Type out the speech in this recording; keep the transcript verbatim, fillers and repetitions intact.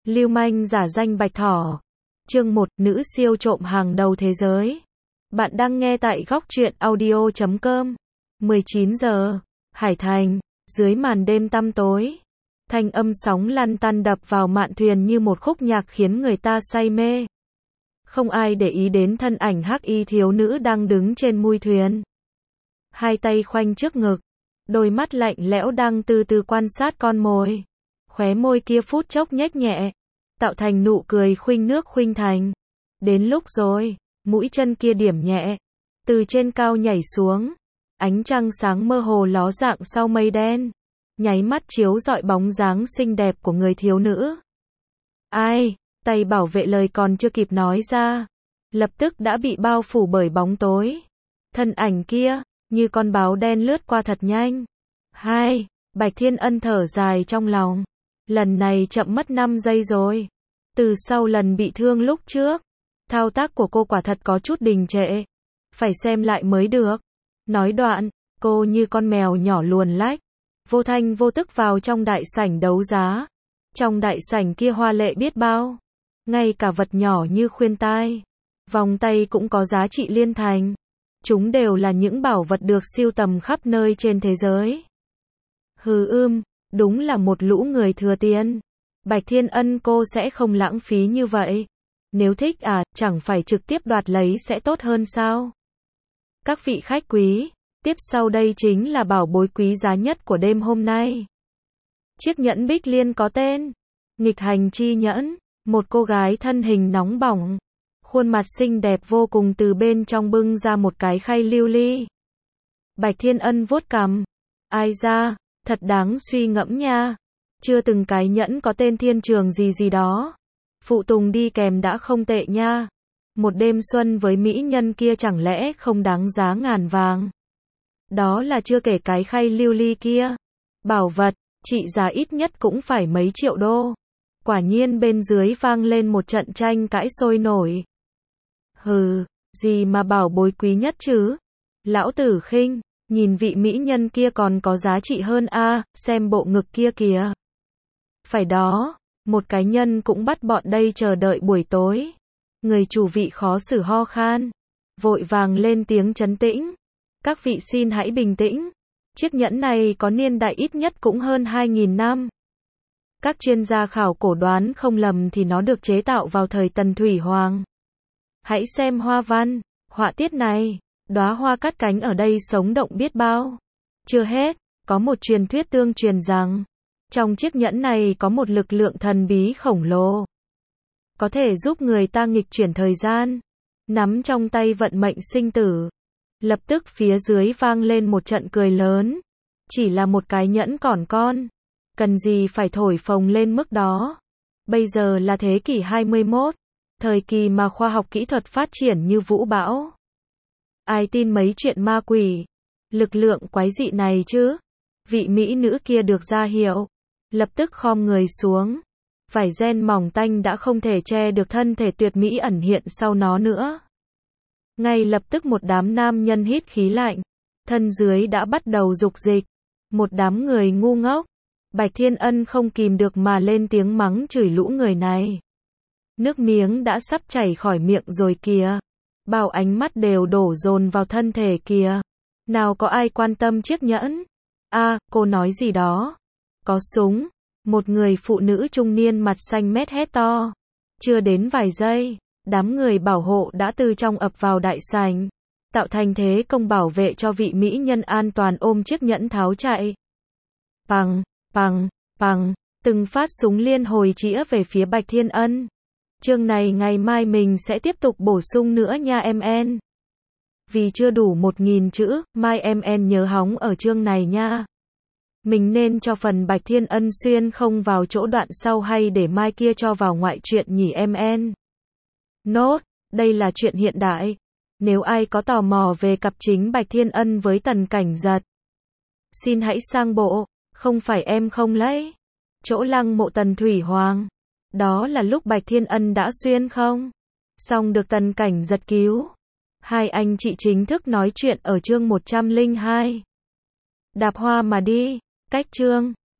Lưu manh giả danh Bạch Thỏ. Chương một, nữ siêu trộm hàng đầu thế giới. Bạn đang nghe tại góc truyện audio chấm com. mười chín giờ, Hải Thành, dưới màn đêm tăm tối. Thanh âm sóng lăn tăn đập vào mạn thuyền như một khúc nhạc khiến người ta say mê. Không ai để ý đến thân ảnh hắc y thiếu nữ đang đứng trên mui thuyền. Hai tay khoanh trước ngực, đôi mắt lạnh lẽo đang từ từ quan sát con mồi. Khóe môi kia phút chốc nhếch nhẹ, tạo thành nụ cười khuynh nước khuynh thành. Đến lúc rồi, mũi chân kia điểm nhẹ, từ trên cao nhảy xuống. Ánh trăng sáng mơ hồ ló dạng sau mây đen, nháy mắt chiếu rọi bóng dáng xinh đẹp của người thiếu nữ. Ai? Tay bảo vệ lời còn chưa kịp nói ra, lập tức đã bị bao phủ bởi bóng tối. Thân ảnh kia, như con báo đen lướt qua thật nhanh. Hai, Bạch Thiên Ân thở dài trong lòng. Lần này chậm mất năm giây rồi. Từ sau lần bị thương lúc trước, thao tác của cô quả thật có chút đình trệ. Phải xem lại mới được. Nói đoạn, cô như con mèo nhỏ luồn lách, vô thanh vô tức vào trong đại sảnh đấu giá. Trong đại sảnh kia hoa lệ biết bao. Ngay cả vật nhỏ như khuyên tai, vòng tay cũng có giá trị liên thành. Chúng đều là những bảo vật được sưu tầm khắp nơi trên thế giới. Hừ ưm, đúng là một lũ người thừa tiền. Bạch Thiên Ân cô sẽ không lãng phí như vậy. Nếu thích à, chẳng phải trực tiếp đoạt lấy sẽ tốt hơn sao? Các vị khách quý, tiếp sau đây chính là bảo bối quý giá nhất của đêm hôm nay. Chiếc nhẫn bích liên có tên Nghịch Hành Chi Nhẫn. Một cô gái thân hình nóng bỏng, khuôn mặt xinh đẹp vô cùng từ bên trong bưng ra một cái khay lưu ly. Bạch Thiên Ân vuốt cằm. Ai ra, thật đáng suy ngẫm nha. Chưa từng cái nhẫn có tên thiên trường gì gì đó. Phụ tùng đi kèm đã không tệ nha. Một đêm xuân với mỹ nhân kia chẳng lẽ không đáng giá ngàn vàng. Đó là chưa kể cái khay lưu ly kia. Bảo vật, trị giá ít nhất cũng phải mấy triệu đô. Quả nhiên bên dưới vang lên một trận tranh cãi sôi nổi. Hừ, gì mà bảo bối quý nhất chứ? Lão tử khinh, nhìn vị mỹ nhân kia còn có giá trị hơn a, à, xem bộ ngực kia kìa. Phải đó, một cái nhân cũng bắt bọn đây chờ đợi buổi tối. Người chủ vị khó xử ho khan, vội vàng lên tiếng trấn tĩnh. Các vị xin hãy bình tĩnh. Chiếc nhẫn này có niên đại ít nhất cũng hơn hai nghìn năm. Các chuyên gia khảo cổ đoán không lầm thì nó được chế tạo vào thời Tần Thủy Hoàng. Hãy xem hoa văn, họa tiết này, đóa hoa cắt cánh ở đây sống động biết bao. Chưa hết, có một truyền thuyết tương truyền rằng, trong chiếc nhẫn này có một lực lượng thần bí khổng lồ. Có thể giúp người ta nghịch chuyển thời gian, nắm trong tay vận mệnh sinh tử. Lập tức phía dưới vang lên một trận cười lớn. Chỉ là một cái nhẫn còn con. Cần gì phải thổi phồng lên mức đó. Bây giờ là thế kỷ hai mươi mốt, thời kỳ mà khoa học kỹ thuật phát triển như vũ bão. Ai tin mấy chuyện ma quỷ, lực lượng quái dị này chứ? Vị mỹ nữ kia được ra hiệu, lập tức khom người xuống. Vải ren mỏng tanh đã không thể che được thân thể tuyệt mỹ ẩn hiện sau nó nữa. Ngay lập tức một đám nam nhân hít khí lạnh, thân dưới đã bắt đầu dục dịch. Một đám người ngu ngốc. Bạch Thiên Ân không kìm được mà lên tiếng mắng chửi lũ người này. Nước miếng đã sắp chảy khỏi miệng rồi kìa. Bao ánh mắt đều đổ dồn vào thân thể kìa. Nào có ai quan tâm chiếc nhẫn? A, à, cô nói gì đó? Có súng. Một người phụ nữ trung niên mặt xanh mét hét to. Chưa đến vài giây, đám người bảo hộ đã từ trong ập vào đại sảnh, tạo thành thế công bảo vệ cho vị mỹ nhân an toàn ôm chiếc nhẫn tháo chạy. Bằng. Bằng, bằng, từng phát súng liên hồi chĩa về phía Bạch Thiên Ân. Chương này ngày mai mình sẽ tiếp tục bổ sung nữa nha em en. Vì chưa đủ một nghìn chữ, mai em en nhớ hóng ở chương này nha. Mình nên cho phần Bạch Thiên Ân xuyên không vào chỗ đoạn sau hay để mai kia cho vào ngoại truyện nhỉ em en. Nốt, đây là chuyện hiện đại. Nếu ai có tò mò về cặp chính Bạch Thiên Ân với Tần Cảnh Giật, xin hãy sang bộ. Không phải em không lấy. Chỗ lăng mộ Tần Thủy Hoàng. Đó là lúc Bạch Thiên Ân đã xuyên không? Xong được Tần Cảnh Giật cứu. Hai anh chị chính thức nói chuyện ở chương một trăm lẻ hai. Đạp hoa mà đi. Cách chương.